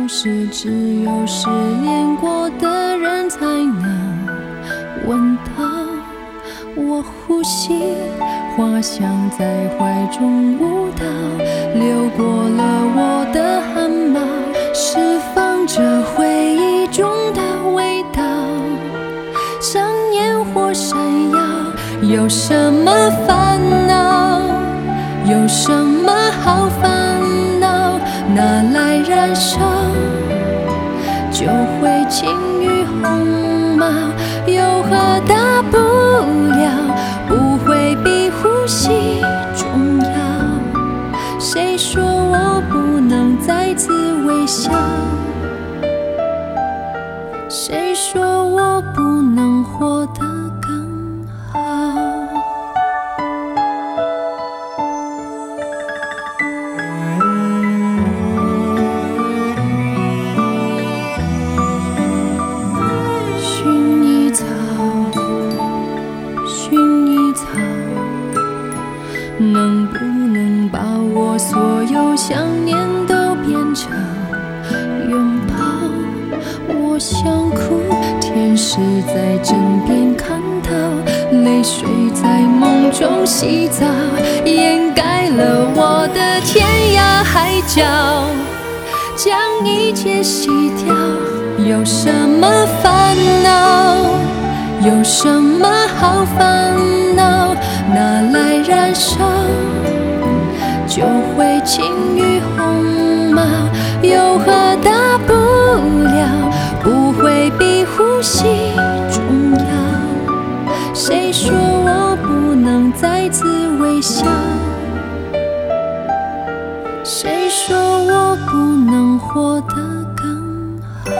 是只有失恋过的人才能闻到我呼吸，花香在怀中舞蹈，流过了我的汗毛，释放着回忆中的味道，像烟火闪耀。有什么烦恼？有什么好烦恼？拿来燃烧，就会轻于鸿毛。有何大不了？不会比呼吸重要。谁说我不能再次微笑？谁说我不能活得更好？薰衣草，薰衣草，能不能把我所有想念都变成拥抱？我想哭，天使在枕边看到，泪水在梦中洗澡，掩盖了我的天涯海角，将一切洗掉。有什么烦恼？有什么好烦恼？拿来燃烧，就会轻于鸿毛。有何大不了？不会比呼吸重要。谁说我不能再次微笑？谁说我不能活得更好？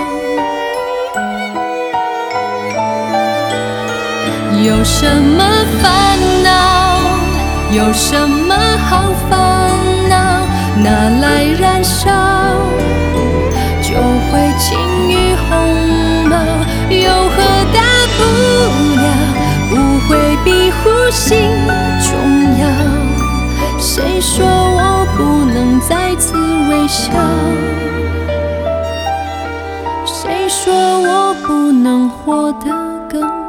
有什么烦恼？有什么好烦恼？拿来燃烧，就会轻于鸿毛。有何大不了？不会比呼吸重要。谁说我不能再次微笑？谁说我不能活得更好？